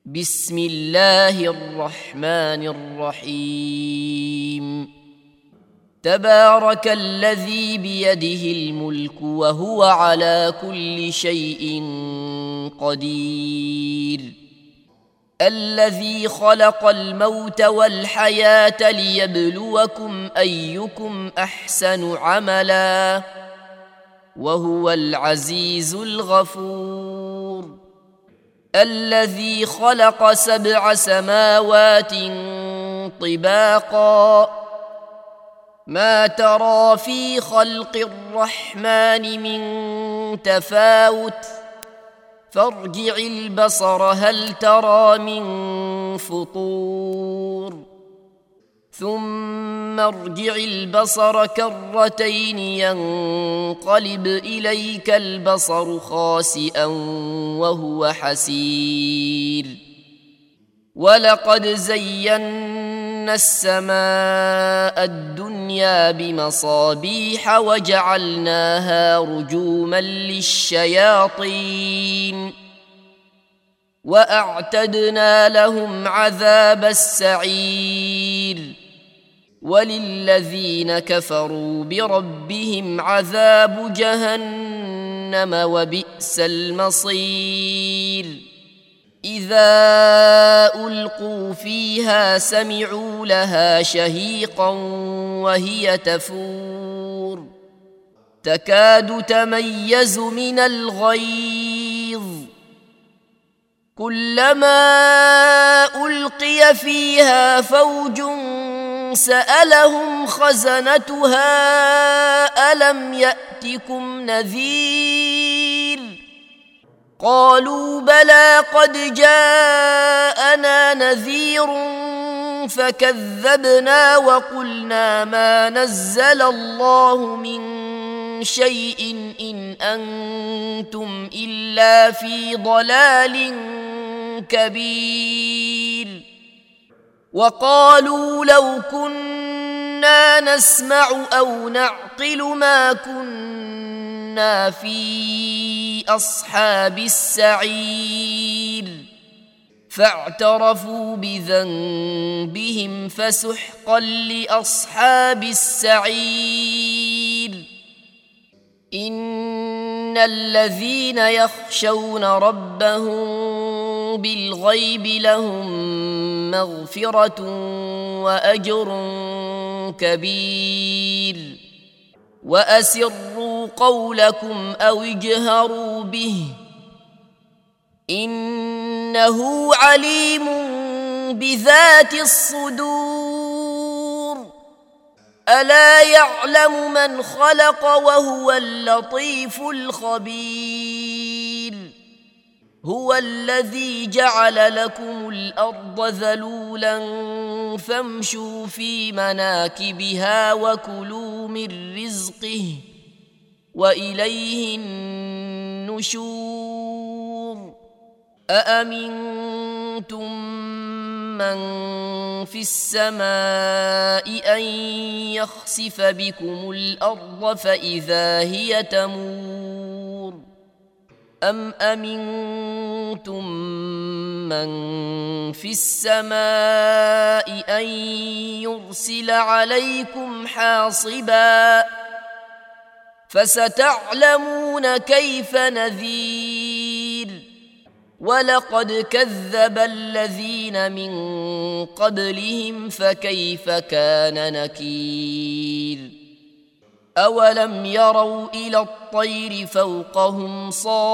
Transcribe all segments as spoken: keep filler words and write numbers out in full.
بسم الله الرحمن الرحيم تبارك الذي بيده الملك وهو على كل شيء قدير الذي خلق الموت والحياة ليبلوكم أيكم أحسن عملا وهو العزيز الغفور الذي خلق سبع سماوات طباقا ما ترى في خلق الرحمن من تفاوت فارجع البصر هل ترى من فطور ثم ارجع البصر كرتين ينقلب إليك البصر خاسئا وهو حسير ولقد زينا السماء الدنيا بمصابيح وجعلناها رجوما للشياطين وأعتدنا لهم عذاب السعير وللذين كفروا بربهم عذاب جهنم وبئس المصير إذا ألقوا فيها سمعوا لها شهيقا وهي تفور تكاد تميز من الغيظ كلما ألقي فيها فوج سألهم خزنتها ألم يأتكم نذير قالوا بلى قد جاءنا نذير فكذبنا وقلنا ما نزل الله من شيء إن أنتم إلا في ضلال كبير وقالوا لو كنا نسمع أو نعقل ما كنا في أصحاب السعير فاعترفوا بذنبهم فسحقا لأصحاب السعير إن الذين يخشون ربهم بالغيب لهم مغفرة وأجر كبير وأسروا قولكم أو اجهروا به إنه عليم بذات الصدور ألا يعلم من خلق وهو اللطيف الخبير هو الذي جعل لكم الأرض ذلولا فامشوا في مناكبها وكلوا من رزقه وإليه النشور أأمنتم من في السماء أن يخسف بكم الأرض فإذا هي تمور أم أمنتم من في السماء أن يرسل عليكم حاصبا فستعلمون كيف نذير ولقد كذب الذين من قبلهم فكيف كان نكير أولم يروا إلى الطير فوقهم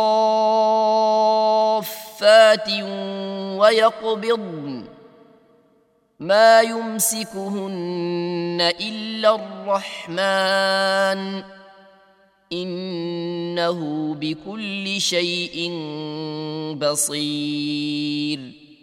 صافات ويقبضن ما يمسكهن إلا الرحمن إنه بكل شيء بصير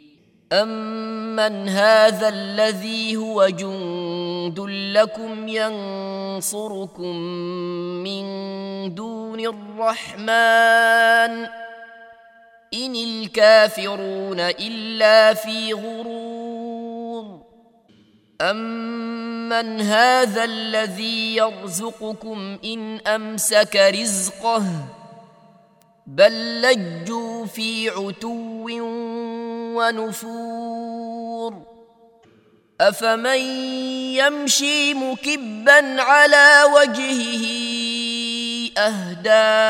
أمن هذا الذي هو جند لكم ينصركم من دون الرحمن إن الكافرون إلا في غرور أمن هذا الذي يرزقكم إن أمسك رزقه بل لجوا في عتو ونفور أفمن يمشي مكبا على وجهه أهدى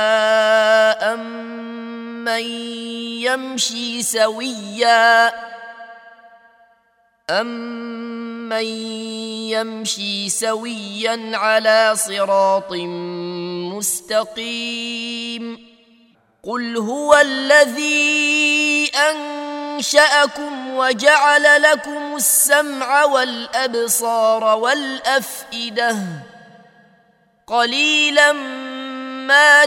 أمن يمشي سويا أمن يمشي سويا على صراط مستقيم قل هو الذي أنشأكم وجعل لكم السمع والأبصار والأفئدة قليلا ما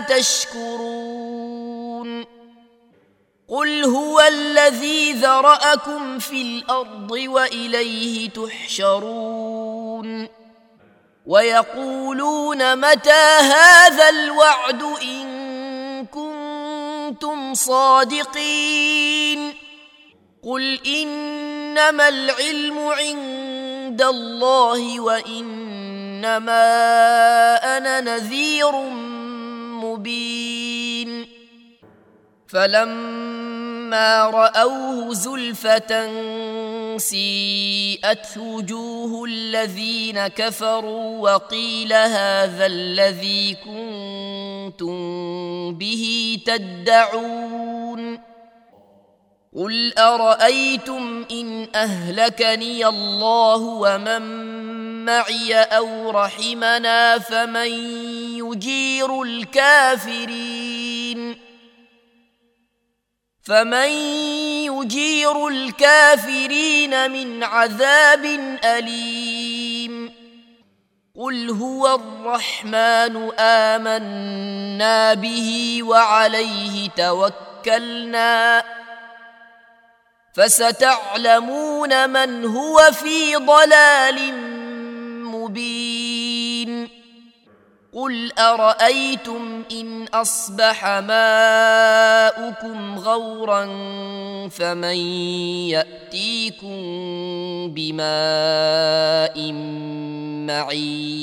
تشكرون قل هو الذي ذرأكم في الأرض وإليه تحشرون ويقولون متى هذا الوعد إن كنتم صادقين قل إنما العلم عند الله وإنما أنا نذير مبين فلما رأوه زلفة سيئت وجوه الذين كفروا وقيل هذا الذي كنتم به تدعون قل أرأيتم إن أهلكني الله ومن معي أو رحمنا فمن يجير الكافرين فمن يجير الكافرين من عذاب أليم قل هو الرحمن آمنا به وعليه توكلنا فستعلمون من هو في ضلال مبين قل أرأيتم إن أصبح ماؤكم غورا فمن يأتيكم بماء معين